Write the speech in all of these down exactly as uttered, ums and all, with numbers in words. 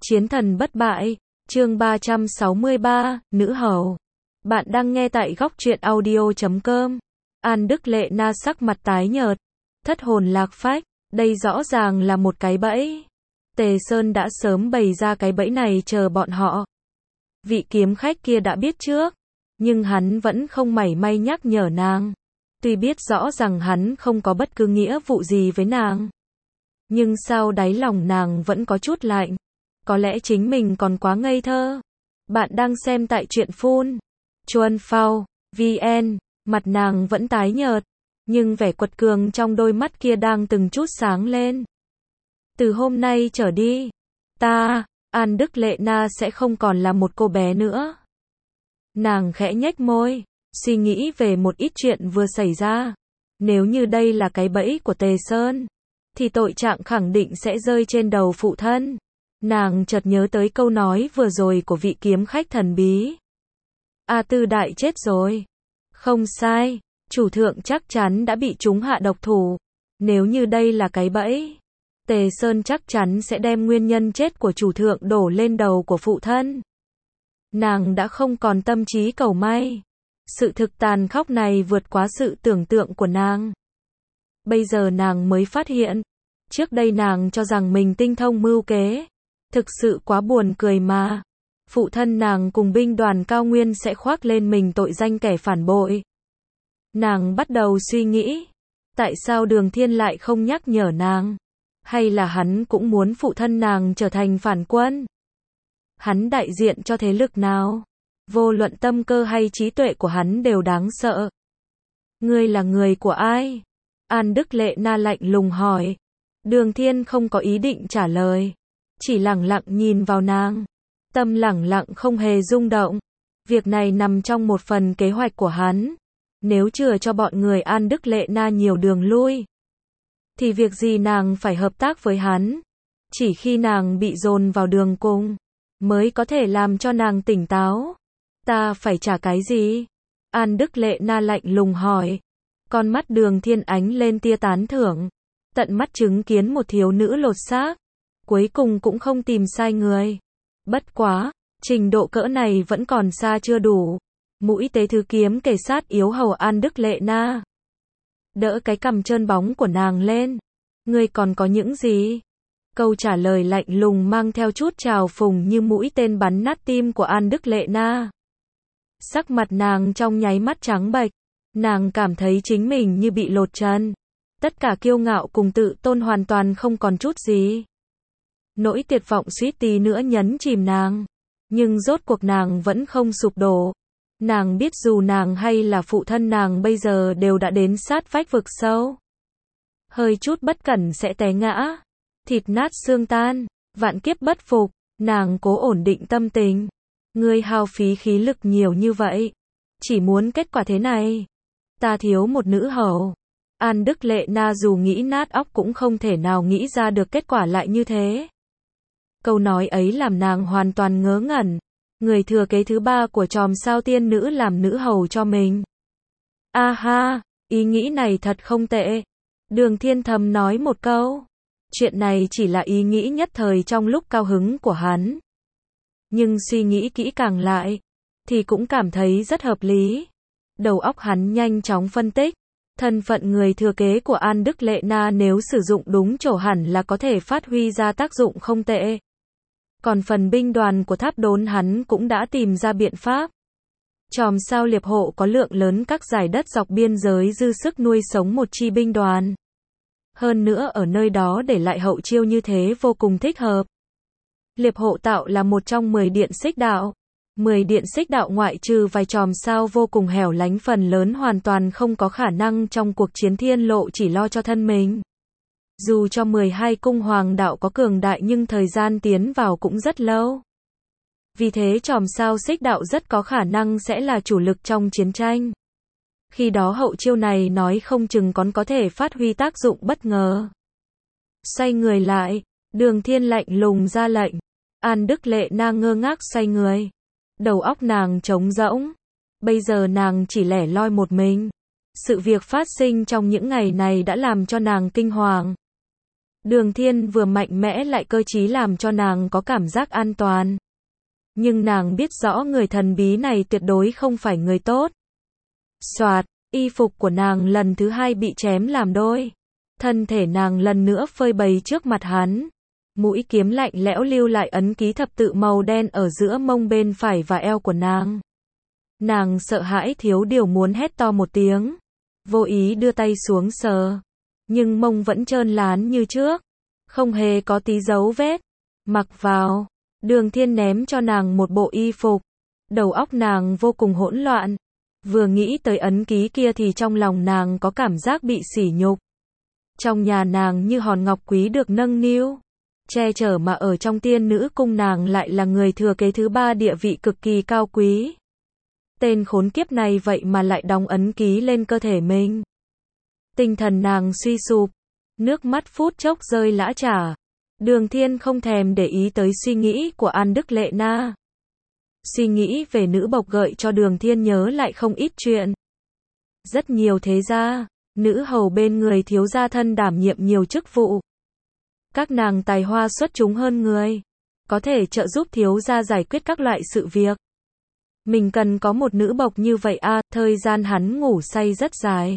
Chiến thần bất bại, chương ba trăm sáu mươi ba, nữ hầu. Bạn đang nghe tại góc truyện audio chấm com. An Đức Lệ Na sắc mặt tái nhợt, thất hồn lạc phách, đây rõ ràng là một cái bẫy. Tề Sơn đã sớm bày ra cái bẫy này chờ bọn họ. Vị kiếm khách kia đã biết trước, nhưng hắn vẫn không mảy may nhắc nhở nàng. Tuy biết rõ rằng hắn không có bất cứ nghĩa vụ gì với nàng, nhưng sau đáy lòng nàng vẫn có chút lạnh. Có lẽ chính mình còn quá ngây thơ. Bạn đang xem tại truyện phun Chuan Phao vn, mặt nàng vẫn tái nhợt, nhưng vẻ quật cường trong đôi mắt kia đang từng chút sáng lên. Từ hôm nay trở đi, ta, An Đức Lệ Na sẽ không còn là một cô bé nữa. Nàng khẽ nhếch môi, suy nghĩ về một ít chuyện vừa xảy ra. Nếu như đây là cái bẫy của Tề Sơn, thì tội trạng khẳng định sẽ rơi trên đầu phụ thân. Nàng chợt nhớ tới câu nói vừa rồi của vị kiếm khách thần bí. A Tư Đại chết rồi. Không sai, chủ thượng chắc chắn đã bị chúng hạ độc thủ. Nếu như đây là cái bẫy, Tề Sơn chắc chắn sẽ đem nguyên nhân chết của chủ thượng đổ lên đầu của phụ thân. Nàng đã không còn tâm trí cầu may. Sự thực tàn khốc này vượt quá sự tưởng tượng của nàng. Bây giờ nàng mới phát hiện, trước đây nàng cho rằng mình tinh thông mưu kế. Thực sự quá buồn cười mà. Phụ thân nàng cùng binh đoàn cao nguyên sẽ khoác lên mình tội danh kẻ phản bội. Nàng bắt đầu suy nghĩ, tại sao Đường Thiên lại không nhắc nhở nàng? Hay là hắn cũng muốn phụ thân nàng trở thành phản quân? Hắn đại diện cho thế lực nào? Vô luận tâm cơ hay trí tuệ của hắn đều đáng sợ. Ngươi là người của ai? An Đức Lệ Na lạnh lùng hỏi. Đường Thiên không có ý định trả lời, chỉ lẳng lặng nhìn vào nàng. Tâm lẳng lặng không hề rung động. Việc này nằm trong một phần kế hoạch của hắn. Nếu chừa cho bọn người An Đức Lệ Na nhiều đường lui, thì việc gì nàng phải hợp tác với hắn. Chỉ khi nàng bị dồn vào đường cùng, mới có thể làm cho nàng tỉnh táo. Ta phải trả cái gì? An Đức Lệ Na lạnh lùng hỏi. Con mắt Đường Thiên ánh lên tia tán thưởng. Tận mắt chứng kiến một thiếu nữ lột xác, cuối cùng cũng không tìm sai người. Bất quá, trình độ cỡ này vẫn còn xa chưa đủ. Mũi tế thứ kiếm kề sát yếu hầu An Đức Lệ Na. Đỡ cái cằm trơn bóng của nàng lên. Ngươi còn có những gì? Câu trả lời lạnh lùng mang theo chút trào phùng như mũi tên bắn nát tim của An Đức Lệ Na. Sắc mặt nàng trong nháy mắt trắng bệch. Nàng cảm thấy chính mình như bị lột chân. Tất cả kiêu ngạo cùng tự tôn hoàn toàn không còn chút gì. Nỗi tuyệt vọng suýt tí nữa nhấn chìm nàng. Nhưng rốt cuộc nàng vẫn không sụp đổ. Nàng biết dù nàng hay là phụ thân nàng bây giờ đều đã đến sát vách vực sâu. Hơi chút bất cẩn sẽ té ngã. Thịt nát xương tan. Vạn kiếp bất phục. Nàng cố ổn định tâm tình. Ngươi hao phí khí lực nhiều như vậy, chỉ muốn kết quả thế này. Ta thiếu một nữ hầu. An Đức Lệ Na dù nghĩ nát óc cũng không thể nào nghĩ ra được kết quả lại như thế. Câu nói ấy làm nàng hoàn toàn ngớ ngẩn. Người thừa kế thứ ba của chòm sao tiên nữ làm nữ hầu cho mình. A ha, ý nghĩ này thật không tệ. Đường Thiên thầm nói một câu. Chuyện này chỉ là ý nghĩ nhất thời trong lúc cao hứng của hắn. Nhưng suy nghĩ kỹ càng lại, thì cũng cảm thấy rất hợp lý. Đầu óc hắn nhanh chóng phân tích. Thân phận người thừa kế của An Đức Lệ Na nếu sử dụng đúng chỗ hẳn là có thể phát huy ra tác dụng không tệ. Còn phần binh đoàn của Tháp Đốn hắn cũng đã tìm ra biện pháp. Chòm sao liệp hộ có lượng lớn các dải đất dọc biên giới dư sức nuôi sống một chi binh đoàn. Hơn nữa ở nơi đó để lại hậu chiêu như thế vô cùng thích hợp. Liệp hộ tạo là một trong mười điện xích đạo. mười điện xích đạo ngoại trừ vài chòm sao vô cùng hẻo lánh phần lớn hoàn toàn không có khả năng trong cuộc chiến thiên lộ chỉ lo cho thân mình. Dù cho mười hai cung hoàng đạo có cường đại nhưng thời gian tiến vào cũng rất lâu. Vì thế chòm sao xích đạo rất có khả năng sẽ là chủ lực trong chiến tranh. Khi đó hậu chiêu này nói không chừng còn có thể phát huy tác dụng bất ngờ. Xoay người lại, Đường Thiên lạnh lùng ra lệnh. An Đức Lệ Na ngơ ngác xoay người. Đầu óc nàng trống rỗng. Bây giờ nàng chỉ lẻ loi một mình. Sự việc phát sinh trong những ngày này đã làm cho nàng kinh hoàng. Đường Thiên vừa mạnh mẽ lại cơ trí làm cho nàng có cảm giác an toàn. Nhưng nàng biết rõ người thần bí này tuyệt đối không phải người tốt. Soạt, y phục của nàng lần thứ hai bị chém làm đôi. Thân thể nàng lần nữa phơi bày trước mặt hắn. Mũi kiếm lạnh lẽo lưu lại ấn ký thập tự màu đen ở giữa mông bên phải và eo của nàng. Nàng sợ hãi thiếu điều muốn hét to một tiếng. Vô ý đưa tay xuống sờ. Nhưng mông vẫn trơn lán như trước. Không hề có tí dấu vết. Mặc vào. Đường Thiên ném cho nàng một bộ y phục. Đầu óc nàng vô cùng hỗn loạn. Vừa nghĩ tới ấn ký kia thì trong lòng nàng có cảm giác bị sỉ nhục. Trong nhà nàng như hòn ngọc quý được nâng niu, che chở, mà ở trong tiên nữ cung nàng lại là người thừa kế thứ ba địa vị cực kỳ cao quý. Tên khốn kiếp này vậy mà lại đóng ấn ký lên cơ thể mình. Tinh thần nàng suy sụp, nước mắt phút chốc rơi lã chả. Đường Thiên không thèm để ý tới suy nghĩ của An Đức Lệ Na. Suy nghĩ về nữ bộc gợi cho Đường Thiên nhớ lại không ít chuyện. Rất nhiều thế gia, nữ hầu bên người thiếu gia thân đảm nhiệm nhiều chức vụ. Các nàng tài hoa xuất chúng hơn người, có thể trợ giúp thiếu gia giải quyết các loại sự việc. Mình cần có một nữ bộc như vậy à, thời gian hắn ngủ say rất dài.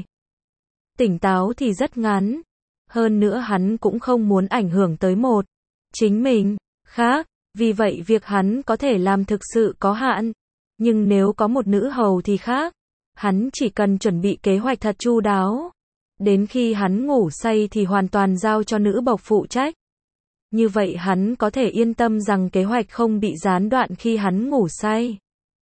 Tỉnh táo thì rất ngắn. Hơn nữa hắn cũng không muốn ảnh hưởng tới một chính mình khác, vì vậy việc hắn có thể làm thực sự có hạn. Nhưng nếu có một nữ hầu thì khác. Hắn chỉ cần chuẩn bị kế hoạch thật chu đáo. Đến khi hắn ngủ say thì hoàn toàn giao cho nữ bộc phụ trách. Như vậy hắn có thể yên tâm rằng kế hoạch không bị gián đoạn khi hắn ngủ say.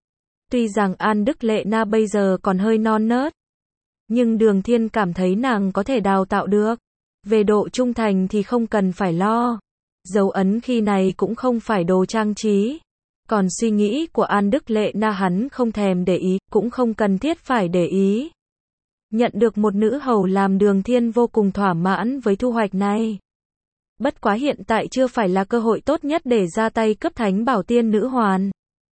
Tuy rằng An Đức Lệ Na bây giờ còn hơi non nớt, nhưng Đường Thiên cảm thấy nàng có thể đào tạo được. Về độ trung thành thì không cần phải lo. Dấu ấn khi này cũng không phải đồ trang trí. Còn suy nghĩ của An Đức Lệ Na hắn không thèm để ý, cũng không cần thiết phải để ý. Nhận được một nữ hầu làm Đường Thiên vô cùng thỏa mãn với thu hoạch này. Bất quá hiện tại chưa phải là cơ hội tốt nhất để ra tay cướp thánh bảo tiên nữ hoàn.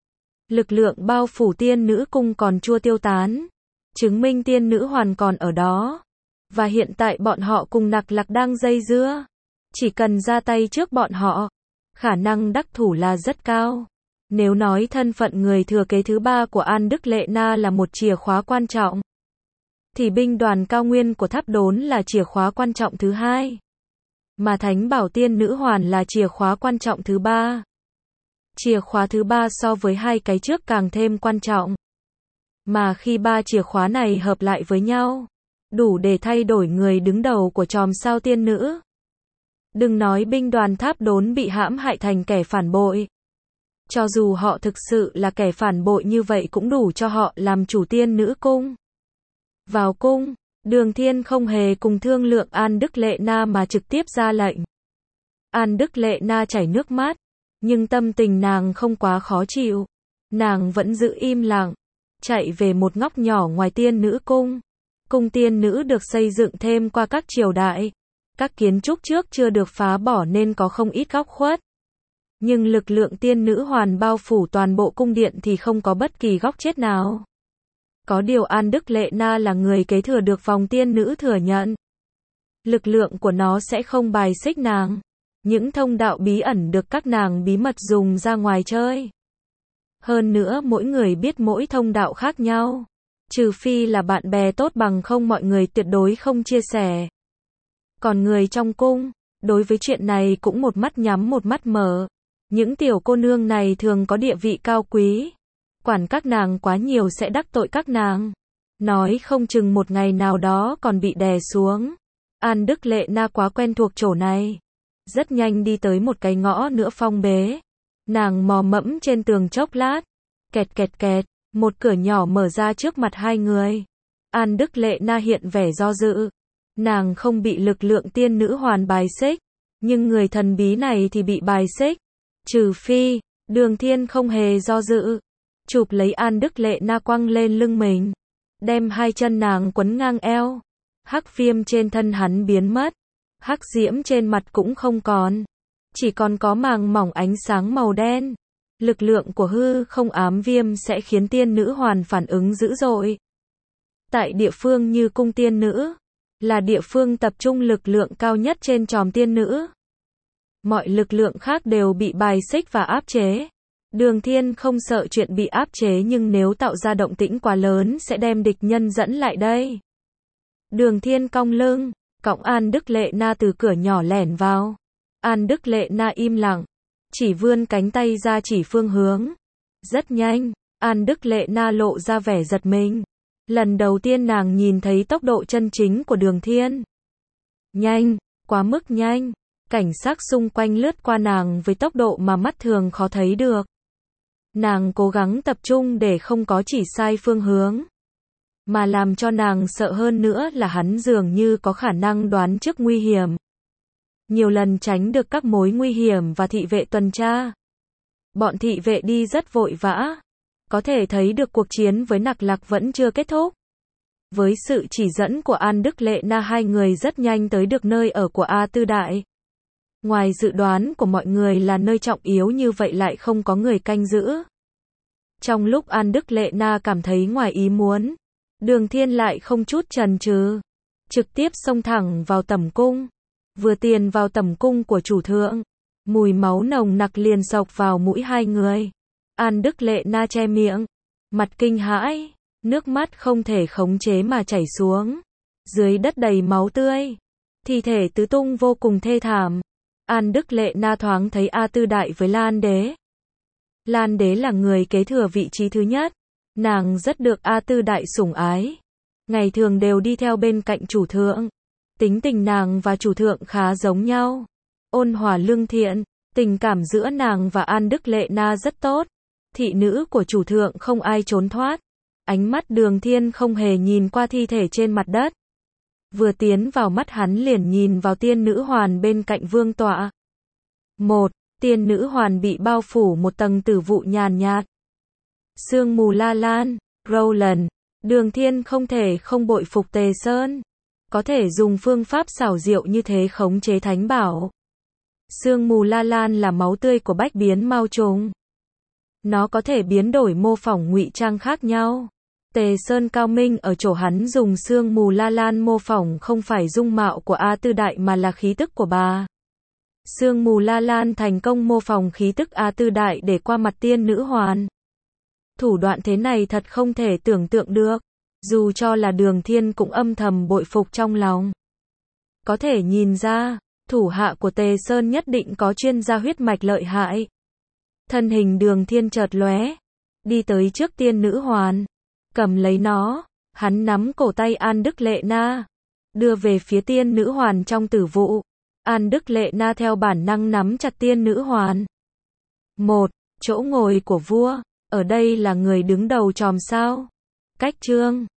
Lực lượng bao phủ tiên nữ cung còn chưa tiêu tán. Chứng minh tiên nữ hoàn còn ở đó. Và hiện tại bọn họ cùng Nặc Lạc đang dây dưa. Chỉ cần ra tay trước bọn họ, khả năng đắc thủ là rất cao. Nếu nói thân phận người thừa kế thứ ba của An Đức Lệ Na là một chìa khóa quan trọng, thì binh đoàn cao nguyên của Tháp Đốn là chìa khóa quan trọng thứ hai. Mà Thánh Bảo Tiên Nữ Hoàn là chìa khóa quan trọng thứ ba. Chìa khóa thứ ba so với hai cái trước càng thêm quan trọng. Mà khi ba chìa khóa này hợp lại với nhau, đủ để thay đổi người đứng đầu của chòm sao tiên nữ. Đừng nói binh đoàn Tháp Đốn bị hãm hại thành kẻ phản bội. Cho dù họ thực sự là kẻ phản bội như vậy cũng đủ cho họ làm chủ tiên nữ cung. Vào cung, Đường Thiên không hề cùng thương lượng An Đức Lệ Na mà trực tiếp ra lệnh. An Đức Lệ Na chảy nước mắt, nhưng tâm tình nàng không quá khó chịu. Nàng vẫn giữ im lặng, chạy về một ngóc nhỏ ngoài tiên nữ cung. Cung tiên nữ được xây dựng thêm qua các triều đại. Các kiến trúc trước chưa được phá bỏ nên có không ít góc khuất. Nhưng lực lượng tiên nữ hoàn bao phủ toàn bộ cung điện thì không có bất kỳ góc chết nào. Có điều An Đức Lệ Na là người kế thừa được vòng tiên nữ thừa nhận. Lực lượng của nó sẽ không bài xích nàng. Những thông đạo bí ẩn được các nàng bí mật dùng ra ngoài chơi. Hơn nữa mỗi người biết mỗi thông đạo khác nhau. Trừ phi là bạn bè tốt, bằng không mọi người tuyệt đối không chia sẻ. Còn người trong cung, đối với chuyện này cũng một mắt nhắm một mắt mở. Những tiểu cô nương này thường có địa vị cao quý. Quản các nàng quá nhiều sẽ đắc tội các nàng. Nói không chừng một ngày nào đó còn bị đè xuống. An Đức Lệ Na quá quen thuộc chỗ này. Rất nhanh đi tới một cái ngõ nữa phong bế. Nàng mò mẫm trên tường chốc lát. Kẹt kẹt kẹt, một cửa nhỏ mở ra trước mặt hai người. An Đức Lệ Na hiện vẻ do dự. Nàng không bị lực lượng tiên nữ hoàn bài xích. Nhưng người thần bí này thì bị bài xích. Trừ phi, Đường Thiên không hề do dự. Chụp lấy An Đức Lệ Na quăng lên lưng mình. Đem hai chân nàng quấn ngang eo. Hắc viêm trên thân hắn biến mất. Hắc diễm trên mặt cũng không còn. Chỉ còn có màng mỏng ánh sáng màu đen. Lực lượng của hư không ám viêm sẽ khiến tiên nữ hoàn phản ứng dữ dội. Tại địa phương như cung tiên nữ, là địa phương tập trung lực lượng cao nhất trên chòm tiên nữ. Mọi lực lượng khác đều bị bài xích và áp chế. Đường Thiên không sợ chuyện bị áp chế, nhưng nếu tạo ra động tĩnh quá lớn sẽ đem địch nhân dẫn lại đây. Đường Thiên cong lưng, cõng An Đức Lệ Na từ cửa nhỏ lẻn vào. An Đức Lệ Na im lặng, chỉ vươn cánh tay ra chỉ phương hướng. Rất nhanh, An Đức Lệ Na lộ ra vẻ giật mình. Lần đầu tiên nàng nhìn thấy tốc độ chân chính của Đường Thiên. Nhanh, quá mức nhanh. Cảnh sắc xung quanh lướt qua nàng với tốc độ mà mắt thường khó thấy được. Nàng cố gắng tập trung để không có chỉ sai phương hướng. Mà làm cho nàng sợ hơn nữa là hắn dường như có khả năng đoán trước nguy hiểm. Nhiều lần tránh được các mối nguy hiểm và thị vệ tuần tra. Bọn thị vệ đi rất vội vã. Có thể thấy được cuộc chiến với Nặc Lạc vẫn chưa kết thúc. Với sự chỉ dẫn của An Đức Lệ Na, hai người rất nhanh tới được nơi ở của A Tư Đại. Ngoài dự đoán của mọi người là nơi trọng yếu như vậy lại không có người canh giữ. Trong lúc An Đức Lệ Na cảm thấy ngoài ý muốn, Đường Thiên lại không chút chần chừ, trực tiếp xông thẳng vào tẩm cung. Vừa tiền vào tẩm cung của chủ thượng, mùi máu nồng nặc liền xộc vào mũi hai người. An Đức Lệ Na che miệng, mặt kinh hãi, nước mắt không thể khống chế mà chảy xuống. Dưới đất đầy máu tươi, thi thể tứ tung vô cùng thê thảm. An Đức Lệ Na thoáng thấy A Tư Đại với Lan Đế. Lan Đế là người kế thừa vị trí thứ nhất. Nàng rất được A Tư Đại sủng ái. Ngày thường đều đi theo bên cạnh chủ thượng. Tính tình nàng và chủ thượng khá giống nhau. Ôn hòa lương thiện, tình cảm giữa nàng và An Đức Lệ Na rất tốt. Thị nữ của chủ thượng không ai trốn thoát. Ánh mắt Đường Thiên không hề nhìn qua thi thể trên mặt đất. Vừa tiến vào mắt hắn liền nhìn vào tiên nữ hoàn bên cạnh vương tọa. Một, tiên nữ hoàn bị bao phủ một tầng tử vụ nhàn nhạt. Sương mù la lan, Roland, Đường Thiên không thể không bội phục Tề Sơn. Có thể dùng phương pháp xảo diệu như thế khống chế thánh bảo. Sương mù la lan là máu tươi của bách biến mao trùng. Nó có thể biến đổi mô phỏng ngụy trang khác nhau. Tề Sơn cao minh ở chỗ hắn dùng sương mù la lan mô phỏng không phải dung mạo của A Tư Đại mà là khí tức của bà. Sương mù la lan thành công mô phỏng khí tức A Tư Đại để qua mặt tiên nữ hoàn. Thủ đoạn thế này thật không thể tưởng tượng được. Dù cho là Đường Thiên cũng âm thầm bội phục trong lòng. Có thể nhìn ra, thủ hạ của Tề Sơn nhất định có chuyên gia huyết mạch lợi hại. Thân hình Đường Thiên chợt lóe, đi tới trước tiên nữ hoàn, cầm lấy nó, hắn nắm cổ tay An Đức Lệ Na, đưa về phía tiên nữ hoàn trong tử vụ. An Đức Lệ Na theo bản năng nắm chặt tiên nữ hoàn. Một, chỗ ngồi của vua, ở đây là người đứng đầu chòm sao? Cách chương